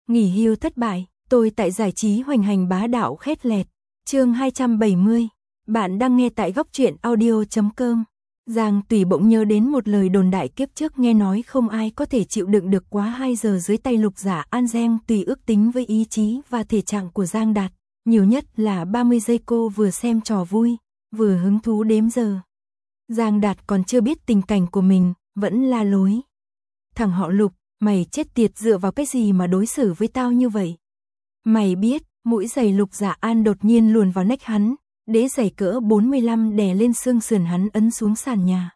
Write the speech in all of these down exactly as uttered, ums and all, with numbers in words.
Nghỉ hưu thất bại, tôi tại giải trí hoành hành bá đạo khét lẹt. Chương hai trăm bảy mươi. Bạn đang nghe tại góc truyện audio chấm com. Giang Tùy bỗng nhớ đến một lời đồn đại kiếp trước nghe nói không ai có thể chịu đựng được quá hai giờ dưới tay Lục Giả An. Giang Tùy ước tính với ý chí và thể trạng của Giang Đạt, nhiều nhất là ba mươi giây. Cô vừa xem trò vui, vừa hứng thú đếm giờ. Giang Đạt còn chưa biết tình cảnh của mình, vẫn la lối. Thằng họ Lục, mày chết tiệt, dựa vào cái gì mà đối xử với tao như vậy? Mày biết, mũi giày Lục Giả An đột nhiên luồn vào nách hắn, đế giày cỡ bốn mươi lăm đè lên xương sườn hắn ấn xuống sàn nhà.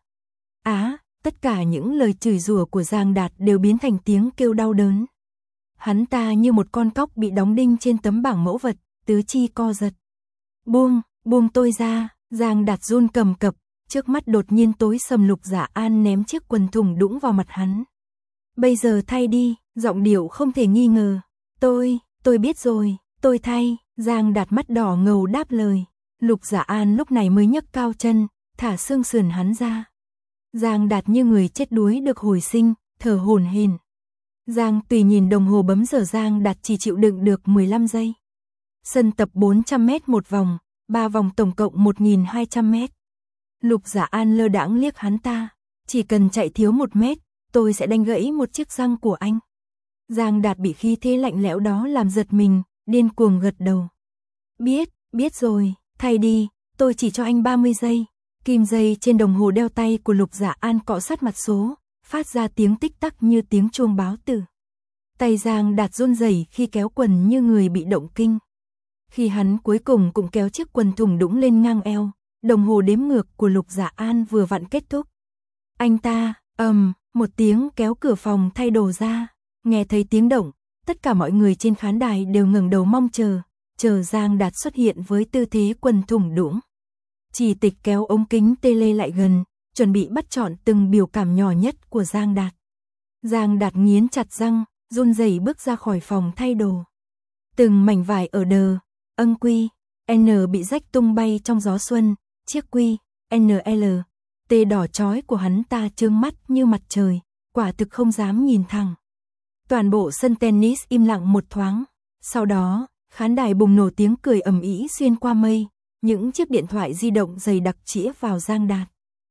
Á, tất cả những lời chửi rủa của Giang Đạt đều biến thành tiếng kêu đau đớn. Hắn ta như một con cóc bị đóng đinh trên tấm bảng mẫu vật, tứ chi co giật. Buông, buông tôi ra, Giang Đạt run cầm cập, trước mắt đột nhiên tối sầm. Lục Giả An ném chiếc quần thủng đũng vào mặt hắn. Bây giờ thay đi, giọng điệu không thể nghi ngờ. Tôi, tôi biết rồi, tôi thay, Giang Đạt mắt đỏ ngầu đáp lời. Lục Giả An lúc này mới nhấc cao chân, thả xương sườn hắn ra. Giang Đạt như người chết đuối được hồi sinh, thở hổn hển. Giang Tùy nhìn đồng hồ bấm giờ. Giang Đạt chỉ chịu đựng được mười lăm giây. Sân tập bốn trăm mét một vòng, ba vòng tổng cộng một nghìn hai trăm mét. Lục Giả An lơ đãng liếc hắn ta, chỉ cần chạy thiếu một mét, tôi sẽ đánh gãy một chiếc răng của anh. Giang Đạt bị khí thế lạnh lẽo đó làm giật mình, điên cuồng gật đầu. Biết, biết rồi, thay đi, tôi chỉ cho anh ba mươi giây. Kim dây trên đồng hồ đeo tay của Lục Giả An cọ sát mặt số, phát ra tiếng tích tắc như tiếng chuông báo tử. Tay Giang Đạt run rẩy khi kéo quần như người bị động kinh. Khi hắn cuối cùng cũng kéo chiếc quần thủng đũng lên ngang eo, đồng hồ đếm ngược của Lục Giả An vừa vặn kết thúc. Anh ta, ầm, một tiếng kéo cửa phòng thay đồ ra. Nghe thấy tiếng động, tất cả mọi người trên khán đài đều ngẩng đầu mong chờ, chờ Giang Đạt xuất hiện với tư thế quần thủng đũng. Chỉ Tịch kéo ống kính tele lại gần, chuẩn bị bắt chọn từng biểu cảm nhỏ nhất của Giang Đạt. Giang Đạt nghiến chặt răng, run rẩy bước ra khỏi phòng thay đồ. Từng mảnh vải ở đờ, âng quy, N bị rách tung bay trong gió xuân, chiếc quy, en lờ, tê đỏ chói của hắn ta trương mắt như mặt trời, quả thực không dám nhìn thẳng. Toàn bộ sân tennis im lặng một thoáng, sau đó, khán đài bùng nổ tiếng cười ầm ĩ xuyên qua mây, những chiếc điện thoại di động dày đặc chĩa vào Giang Đạt.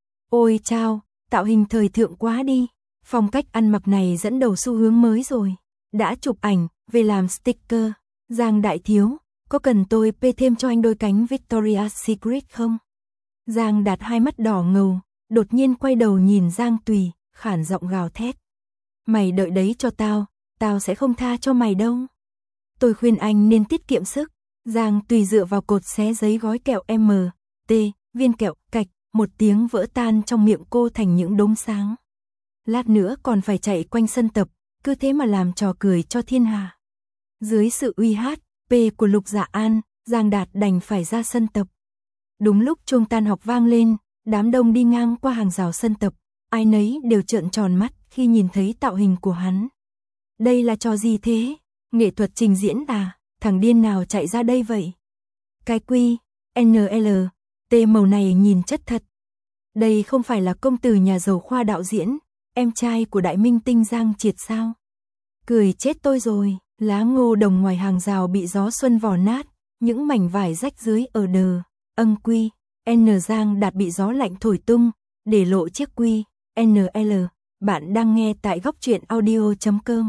Ôi chao, tạo hình thời thượng quá đi, phong cách ăn mặc này dẫn đầu xu hướng mới rồi. Đã chụp ảnh, về làm sticker. Giang đại thiếu, có cần tôi pê thêm cho anh đôi cánh Victoria's Secret không? Giang Đạt hai mắt đỏ ngầu, đột nhiên quay đầu nhìn Giang Tùy, khản giọng gào thét. Mày đợi đấy cho tao, tao sẽ không tha cho mày đâu. Tôi khuyên anh nên tiết kiệm sức. Giang Tùy dựa vào cột xé giấy gói kẹo M, T, viên kẹo, cạch, một tiếng vỡ tan trong miệng cô thành những đốm sáng. Lát nữa còn phải chạy quanh sân tập, cứ thế mà làm trò cười cho thiên hạ. Dưới sự uy hát, P của Lục Giả An, Giang Đạt đành phải ra sân tập. Đúng lúc chuông tan học vang lên, đám đông đi ngang qua hàng rào sân tập, ai nấy đều trợn tròn mắt khi nhìn thấy tạo hình của hắn. Đây là trò gì thế? Nghệ thuật trình diễn à? Thằng điên nào chạy ra đây vậy? Cái quy, en lờ, T màu này nhìn chất thật. Đây không phải là công tử nhà giàu Khoa đạo diễn, em trai của đại minh tinh Giang Triệt sao? Cười chết tôi rồi, lá ngô đồng ngoài hàng rào bị gió xuân vò nát, những mảnh vải rách dưới ở đờ, âng quy, N Giang Đạt bị gió lạnh thổi tung, để lộ chiếc quy, en lờ. Bạn đang nghe tại góc truyện audio chấm com.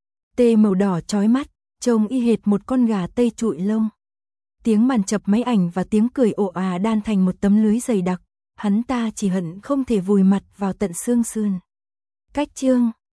T màu đỏ chói mắt, trông y hệt một con gà tây trụi lông. Tiếng màn chập máy ảnh và tiếng cười ồ à đan thành một tấm lưới dày đặc, hắn ta chỉ hận không thể vùi mặt vào tận xương sườn. Cách chương